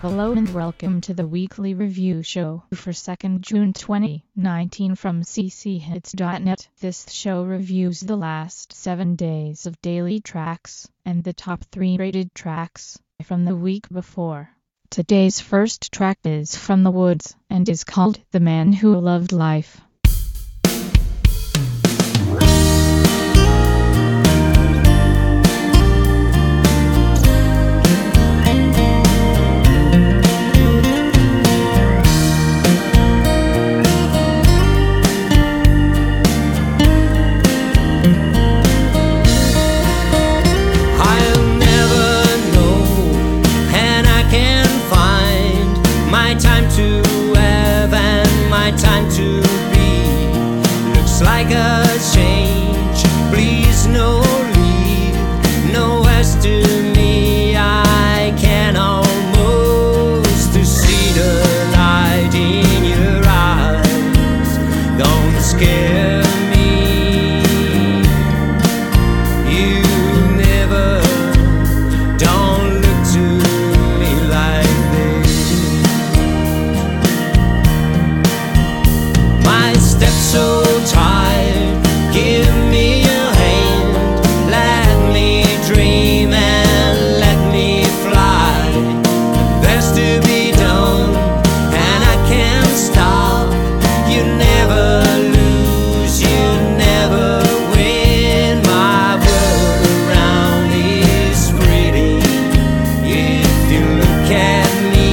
Hello and welcome to the weekly review show for 2nd June 2019 from cchits.net. This show reviews the last 7 days of daily tracks and the top 3 rated tracks from the week before. Today's first track is from The Woods and is called The Man Who Loved Life. Time to be looks like a change. Please no leave, no rest to me. I can almost see the light in your eyes. Don't scare me. You never, don't look to me like so tired, give me your hand, let me dream and let me fly. There's to be done and I can't stop. You never lose, you never win. My world around is pretty if you look at me.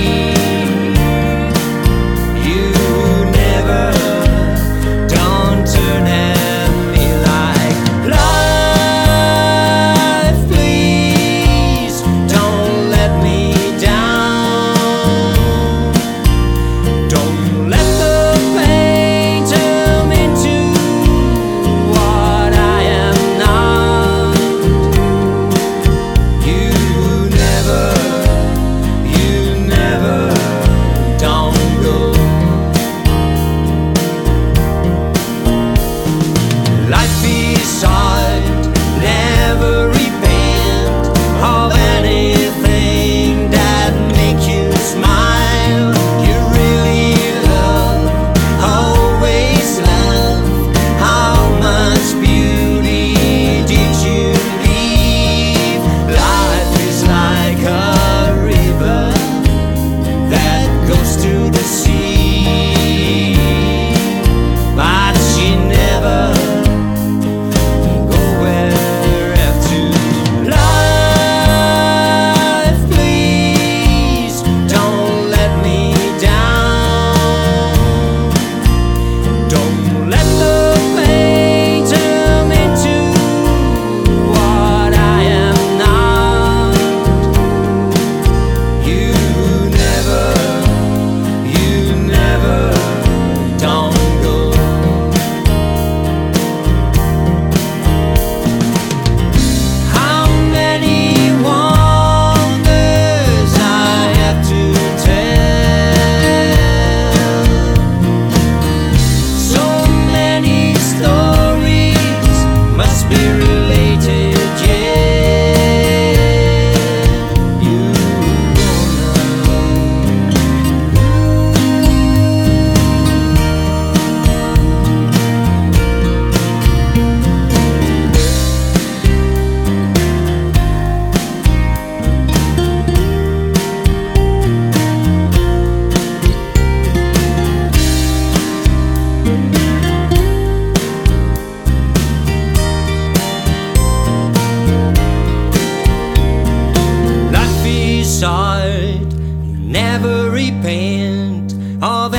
Never repent of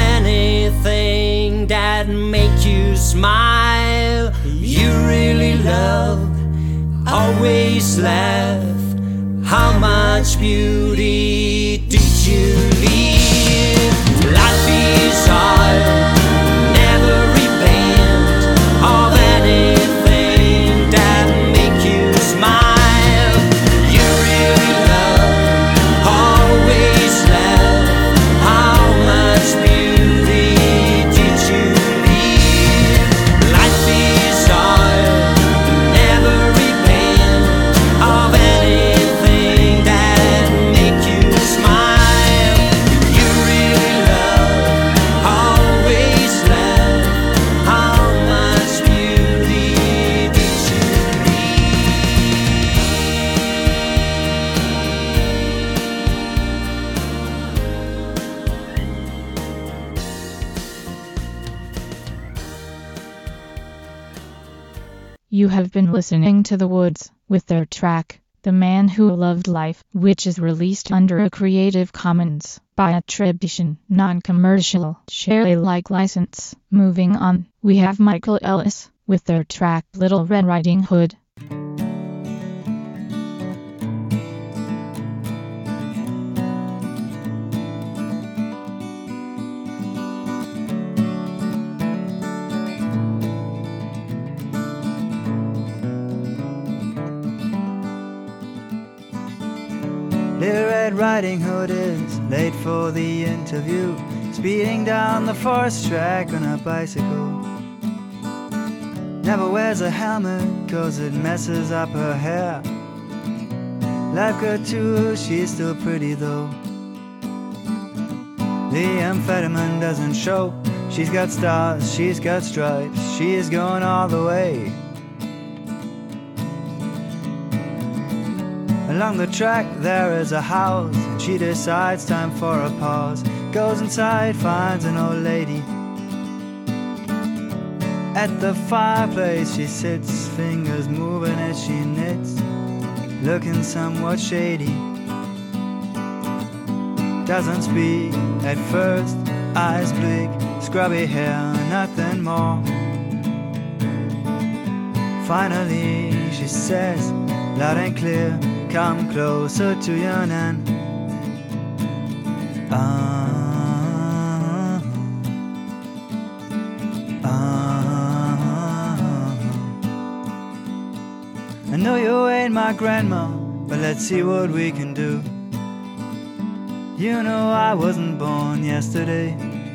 anything that make you smile. You really love, always laugh. How much beauty did you leave? Life is hard. Never repent of anything that make you smile. You really love, always laugh. How much beauty did you leave? Life is hard. Never repent of anything that make you smile. You have been listening to The Woods with their track, The Man Who Loved Life, which is released under a Creative Commons by attribution, non-commercial, share Alike license. Moving on, we have Michael Ellis with their track, Little Red Riding Hood. Little Red Riding Hood is late for the interview, speeding down the forest track on a bicycle. Never wears a helmet, cause it messes up her hair. Life good to her, she's still pretty though. The amphetamine doesn't show. She's got stars, she's got stripes, she's going all the way. Along the track there is a house, and she decides time for a pause. Goes inside, finds an old lady. At the fireplace she sits, fingers moving as she knits, looking somewhat shady. Doesn't speak at first, eyes bleak, scrubby hair, nothing more. Finally she says, loud and clear, come closer to your nan. I know you ain't my grandma, but let's see what we can do. You know I wasn't born yesterday.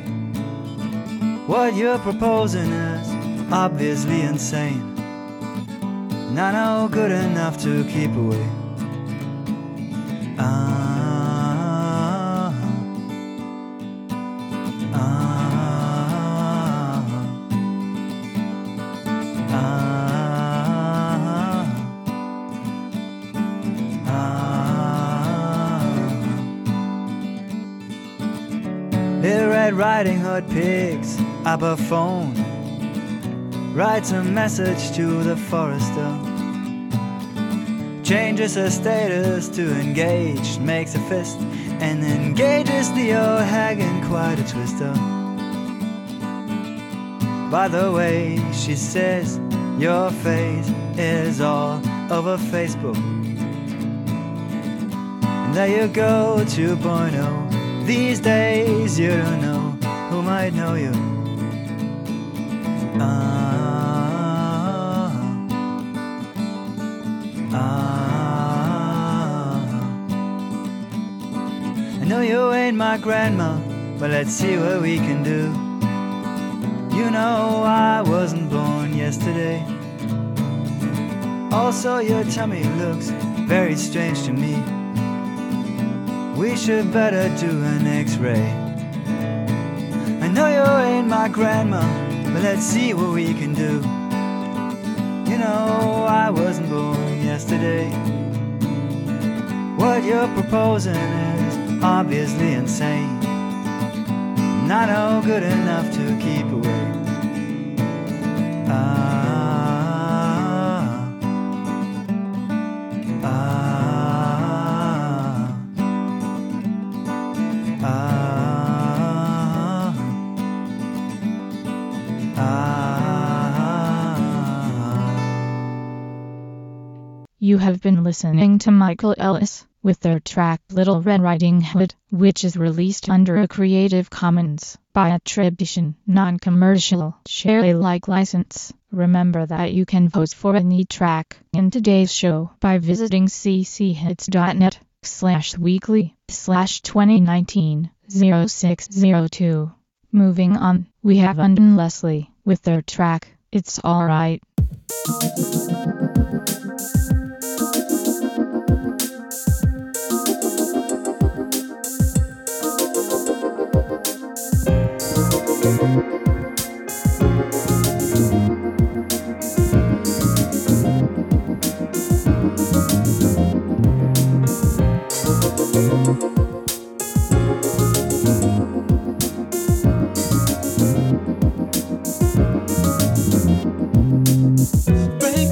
What you're proposing is obviously insane, and I know good enough to keep away. Little Red Riding Hood picks up a phone, writes a message to the forester, changes her status to engaged, makes a fist, and engages the old hag in quite a twister. By the way, she says, your face is all over Facebook. And there you go, 2.0. These days you don't know who might know you. I know you ain't my grandma, but let's see what we can do. You know I wasn't born yesterday. Also your tummy looks very strange to me. We should better do an x-ray. I know you ain't my grandma, but let's see what we can do. You know I wasn't born yesterday. What you're proposing is obviously insane, not know good enough to keep away. You have been listening to Michael Ellis with their track Little Red Riding Hood, which is released under a Creative Commons by attribution, non-commercial, share Alike license. Remember that you can vote for any track in today's show by visiting cchits.net/weekly/2019-0602. Moving on, we have Undine Leslie with their track It's Alright. Break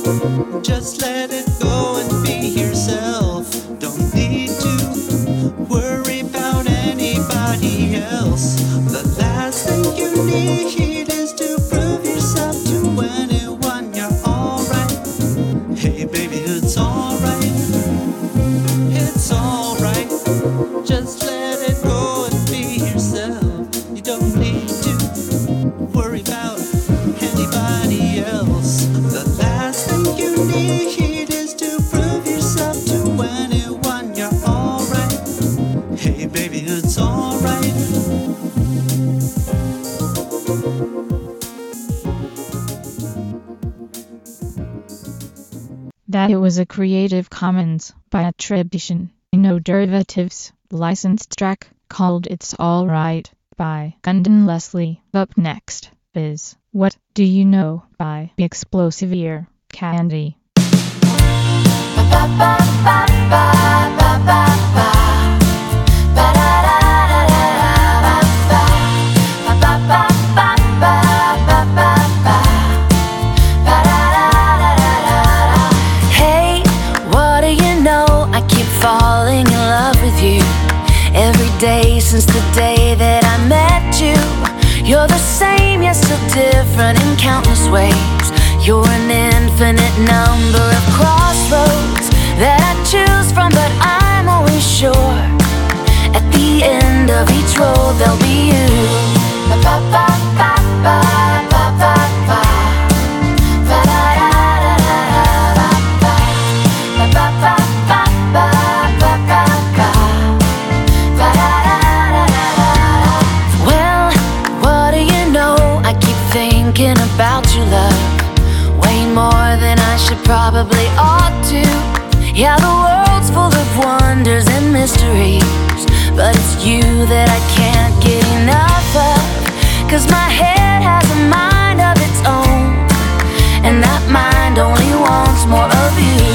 Just let it go and be yourself. Don't need to worry about anybody else. The last thing you need is to prove yourself to anyone. You're alright. Hey baby, it's alright. It's alright. Just let it go and be yourself. You don't need to worry about anybody else. The last thing you need is to prove yourself to anyone. You're alright. Hey baby, it's alright. That it was a Creative Commons by attribution, no derivatives, licensed track called It's Alright by Gundan Leslie. Up next is What Do You Know by Explosive Ear Candy. Hey, what do you know? I keep falling in love with you. Every day since the day that I met you. You're the same, yet still different in countless ways. You're an infinite number of crossroads that I choose from, but I'm always sure at the end of each road there'll be you. Well, what do you know? I keep thinking about you, love, way more than I should probably ought to. Yeah, the world's full of wonders and mysteries, but it's you that I can't get enough of. 'Cause my head has a mind of its own, and that mind only wants more of you.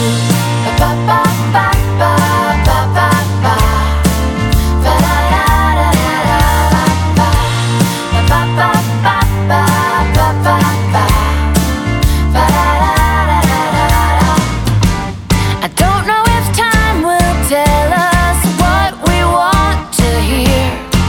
I don't know if time will tell us what we want to hear,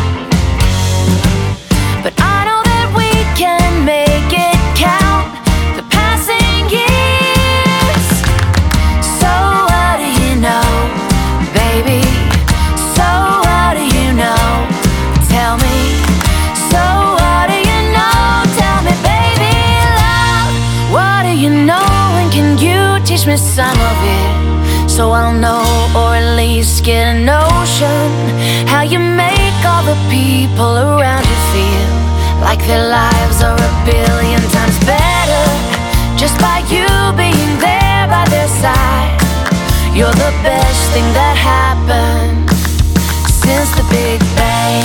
but I know that we can make it count, the passing years. So what do you know, baby? So what do you know? Tell me. So what do you know? Tell me, baby, love. What do you know, and can you teach me some of it? So I'll know, or at least get a notion, how you make all the people around you feel like their lives are a billion times better just by you being there by their side. You're the best thing that happened since the Big Bang.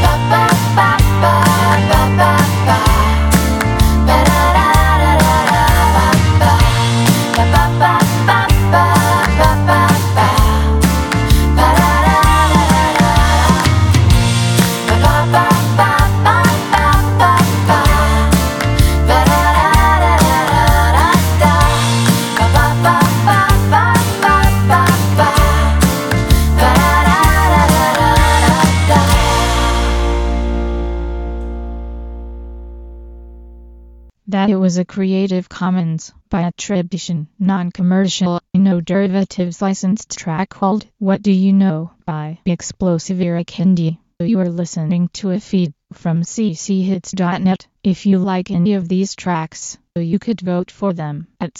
That it was a Creative Commons by attribution, non-commercial, no derivatives licensed track called What Do You Know by Explosive Ear Candy. You are listening to a feed from cchits.net. If you like any of these tracks, you could vote for them at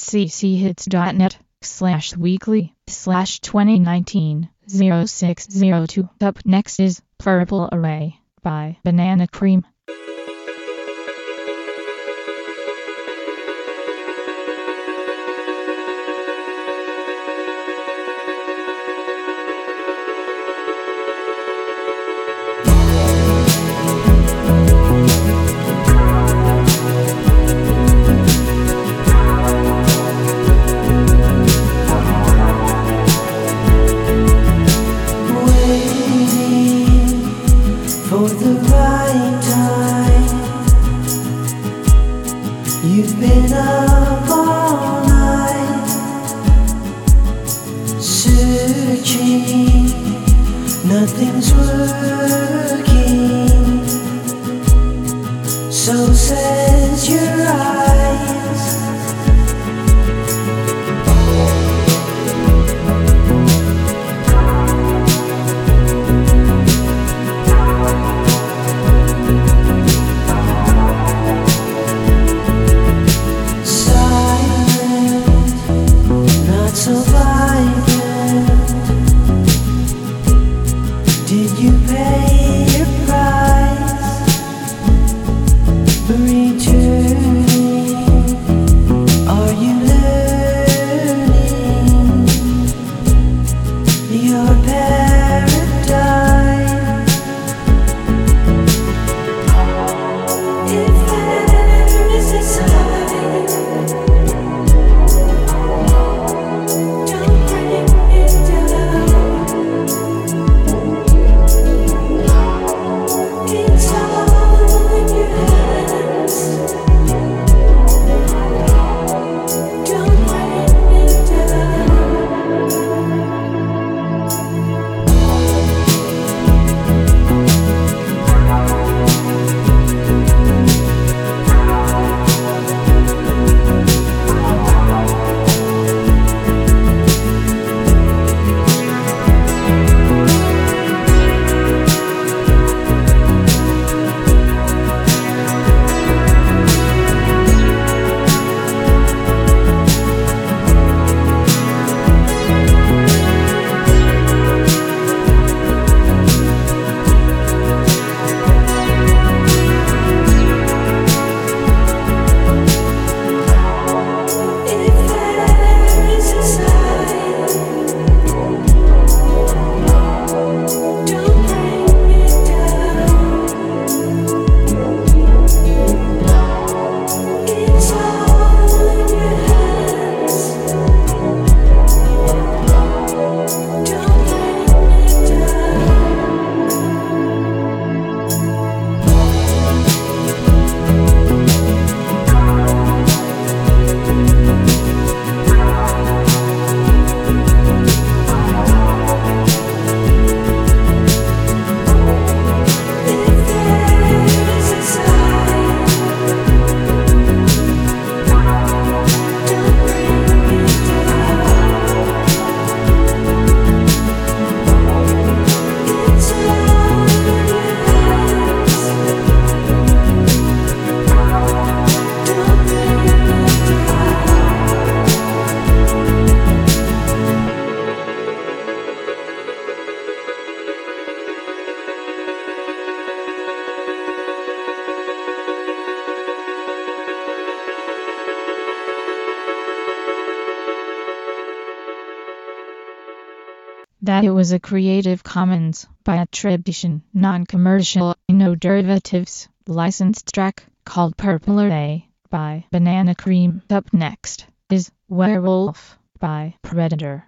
cchits.net/weekly/2019-0602. Up next is Purple Array by Banana Cream. For the right time, you've been up all night. That it was a Creative Commons by attribution, non-commercial, no derivatives, licensed track called Purple Ray by Banana Cream. Up next is Werewolf by Predator.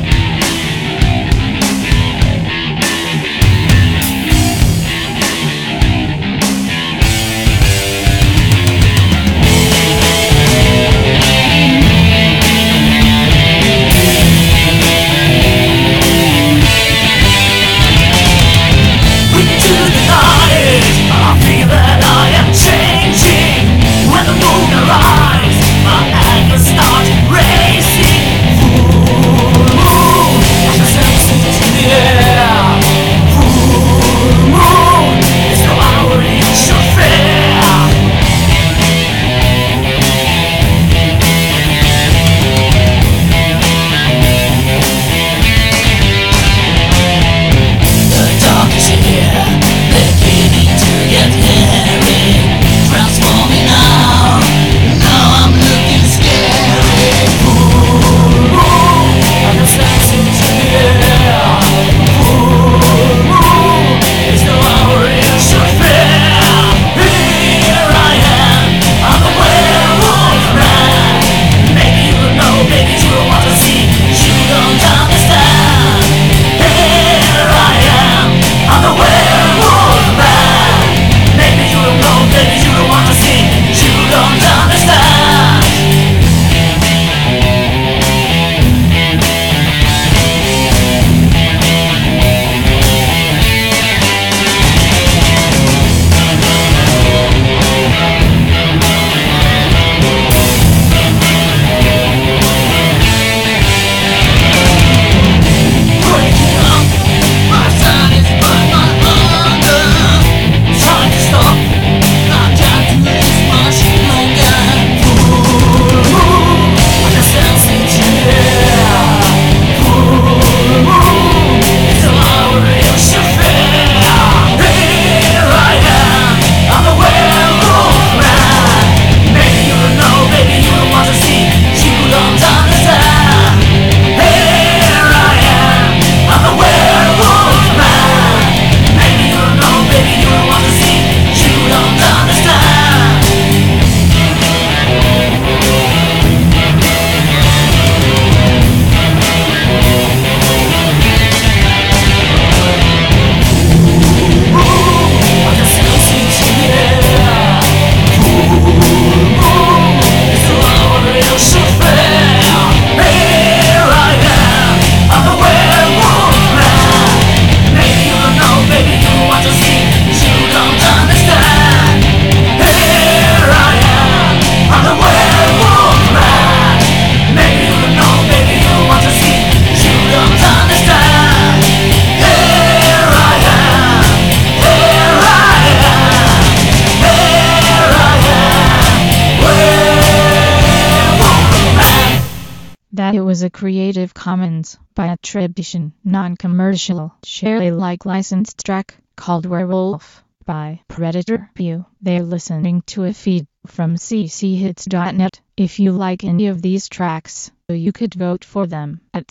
That it was a Creative Commons by attribution, non-commercial, share Alike licensed track called Werewolf by Predator. They're listening to a feed from cchits.net. If you like any of these tracks, you could vote for them at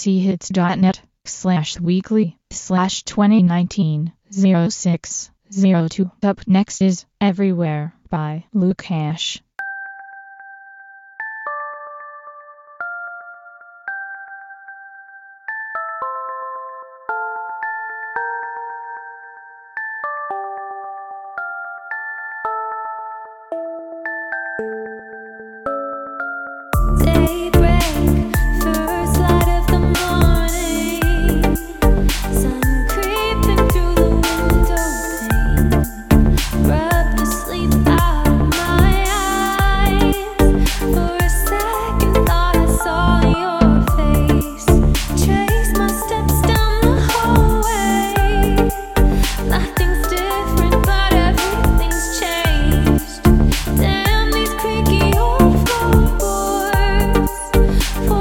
cchits.net/weekly/2019-0602. Up next is Everywhere by Lukash. Damn these creaky old floorboards.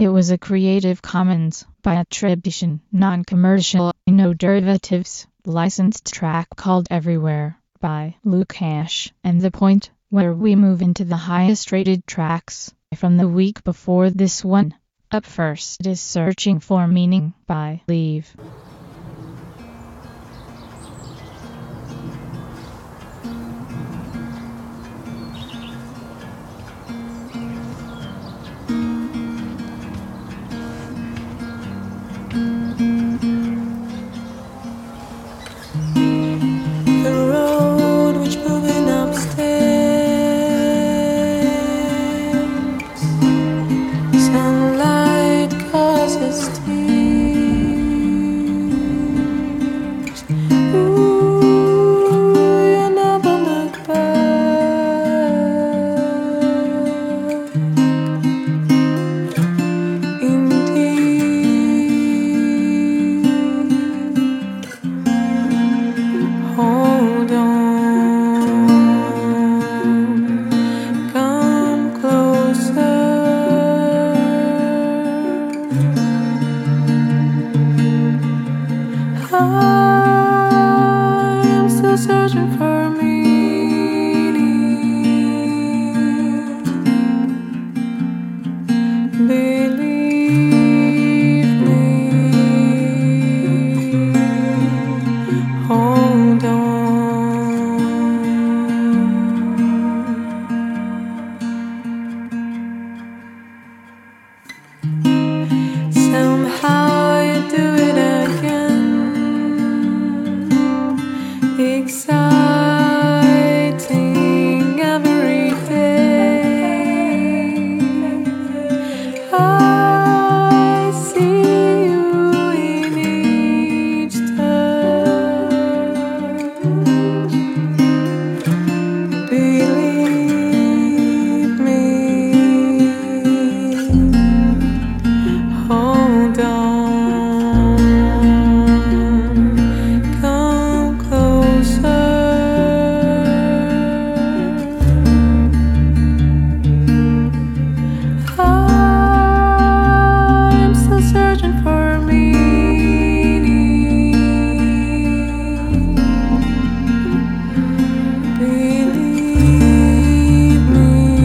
that it was a Creative Commons by attribution, non-commercial, no derivatives, licensed track called Everywhere by Lukash. And the point where we move into the highest rated tracks from the week before this one. Up first is Searching for Meaning by Leave. The road which moving upstairs, sunlight causes tears. Ooh, you never look back. Indeed, hold on, come closer. I am still searching for meaning. Believe me, hold on. Somehow you do it again, exciting every day. I see you in each touch. Believe me, hold on, come closer. I'm still searching for meaning. Believe me,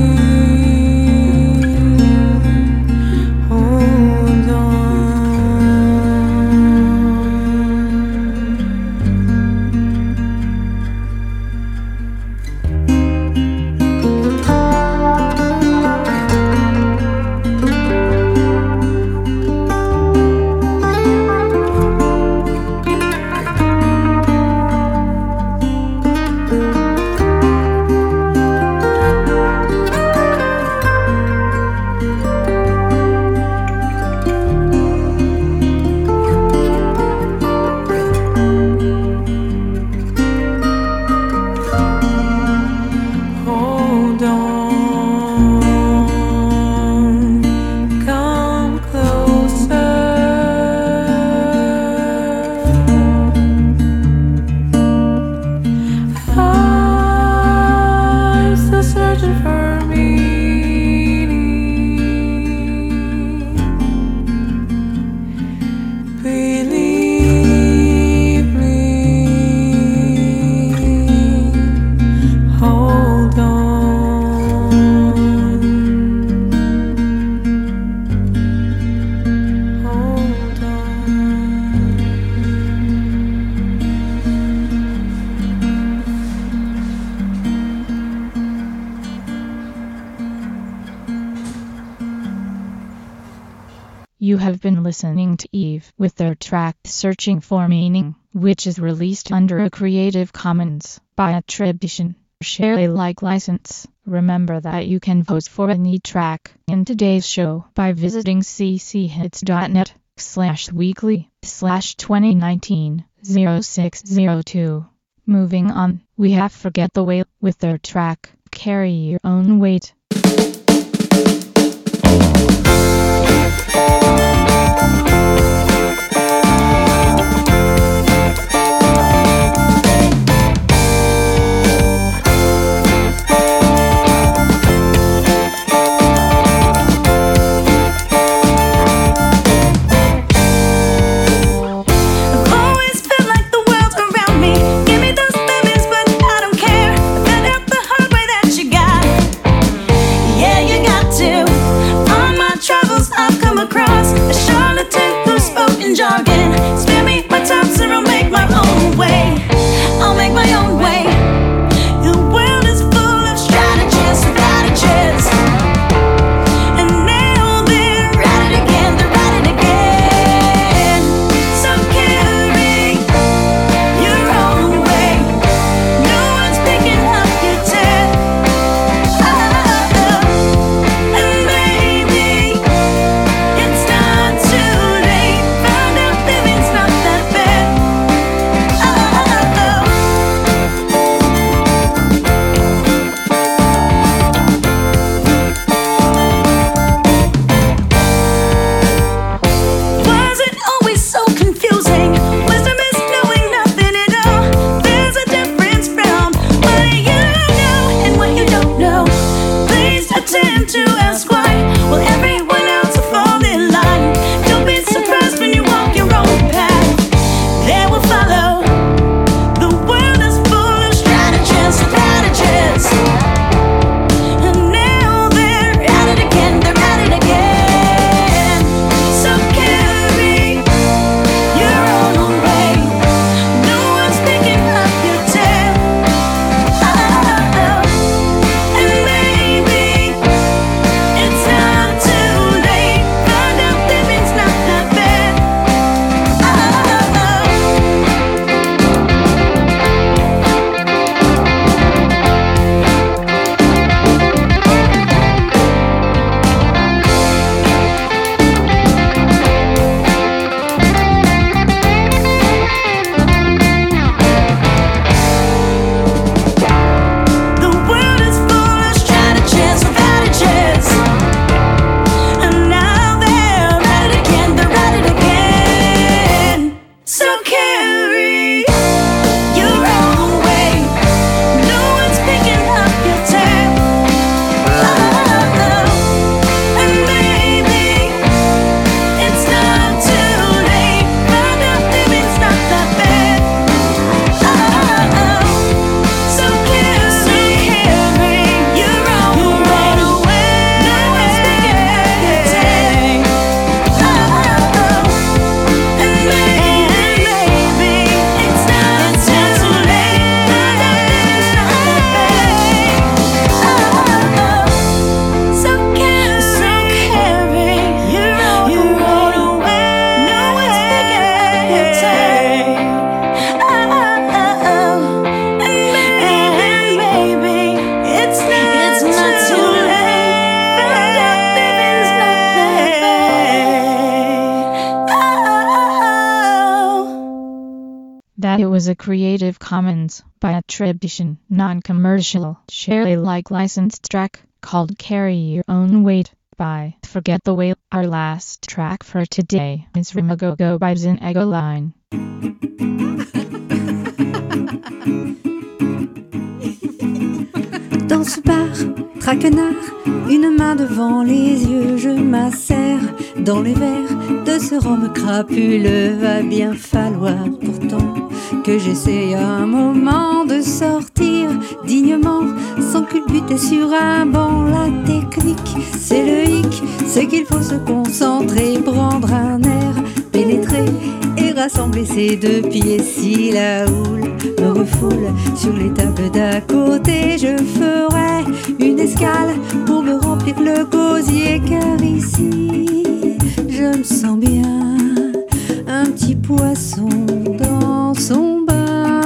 hold on. Hold on, come closer. I'm still searching for meaning. Believe me, hold on. Hold on. You have been listening to Eve with their track Searching for Meaning, which is released under a Creative Commons by attribution, share Alike license. Remember that you can vote for any track in today's show by visiting cchits.net/weekly/2019-0602. Moving on, we have Forget the Way with their track Carry Your Own Weight. that it was a Creative Commons by attribution, non-commercial, share Alike licensed track called Carry Your Own Weight by Forget the Whale. Our last track for today is Rimagogo by Zinegoline. Dans ce bar, traquenard, une main devant les yeux, je m'asserre dans les verres de ce rhum crapuleux. Va bien falloir pourtant que j'essaye un moment de sortir dignement, sans culbuter sur un banc. La technique, c'est le hic, c'est qu'il faut se concentrer, prendre un air, pénétrer et rassembler ses deux pieds. Si la houle me refoule sur les tables d'à côté, je ferai une escale pour me remplir le gosier, car ici je me sens bien, un petit poisson dans son bain.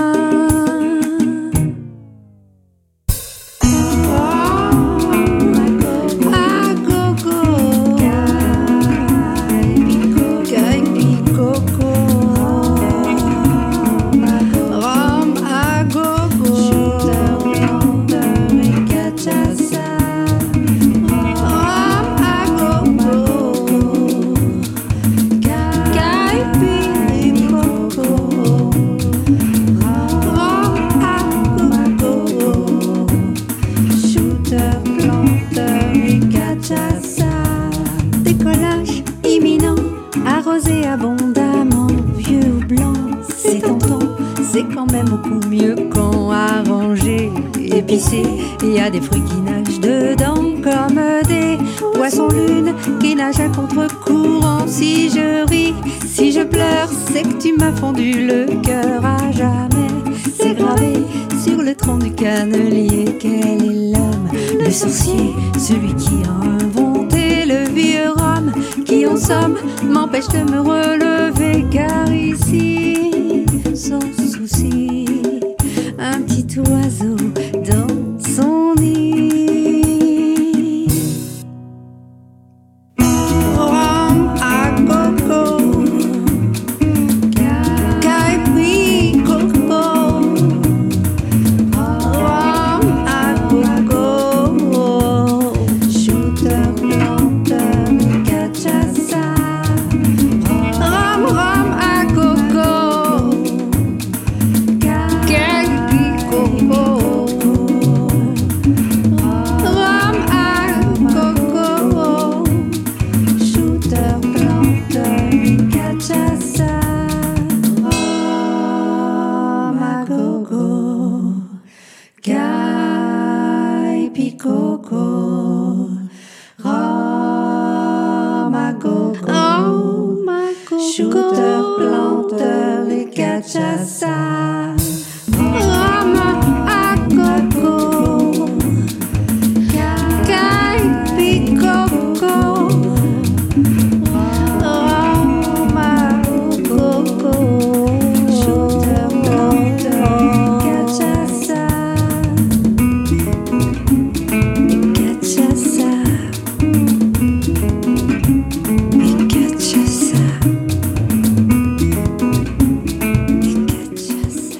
Décollage imminent, arrosé abondamment, vieux ou blanc, c'est tentant, c'est quand même beaucoup mieux quand arrangé, épicé. Il y a des fruits qui nagent dedans comme des poissons lunes qui nagent à contre-courant. Si je ris, si je pleure, c'est que tu m'as fondu le cœur à jamais. C'est gravé sur le tronc du cannelier. Quel est l'homme, le sorcier, celui qui a inventé le vieux rhum, qui en somme m'empêche de me relever, car ici, sans souci, un petit oiseau dans son nid. Rhum à coco, caipi coco, rhum à coco, shooter, planteur, cachaça, rhum à coco, caipi coco, rhum à coco, shooter, planteur, cachaça, rhum à coco, caipi coco, rhum à coco, shooter, planteur et cachaça, rhum à coco, caipi coco, rhum à coco, shooter, planteur et cachaça, cachaça, cachaça, cachaça.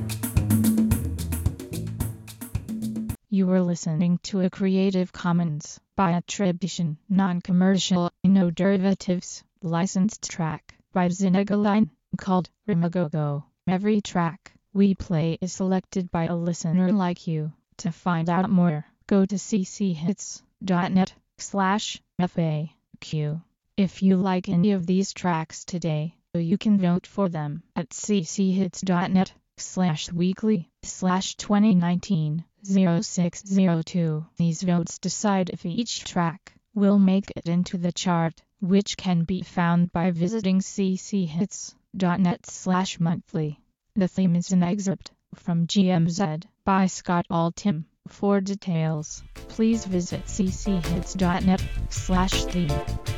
You were listening to a Creative Commons by attribution, non-commercial, no derivatives, licensed track by Zinegoline called Rimagogo. Every track we play is selected by a listener like you. To find out more, go to cchits.net/FAQ. If you like any of these tracks today, you can vote for them at cchits.net/weekly/2019-0602. These votes decide if each track will make it into the chart, which can be found by visiting cchits.net/monthly. The theme is an excerpt from GMZ by Scott Altham. For details, please visit cchits.net/theme.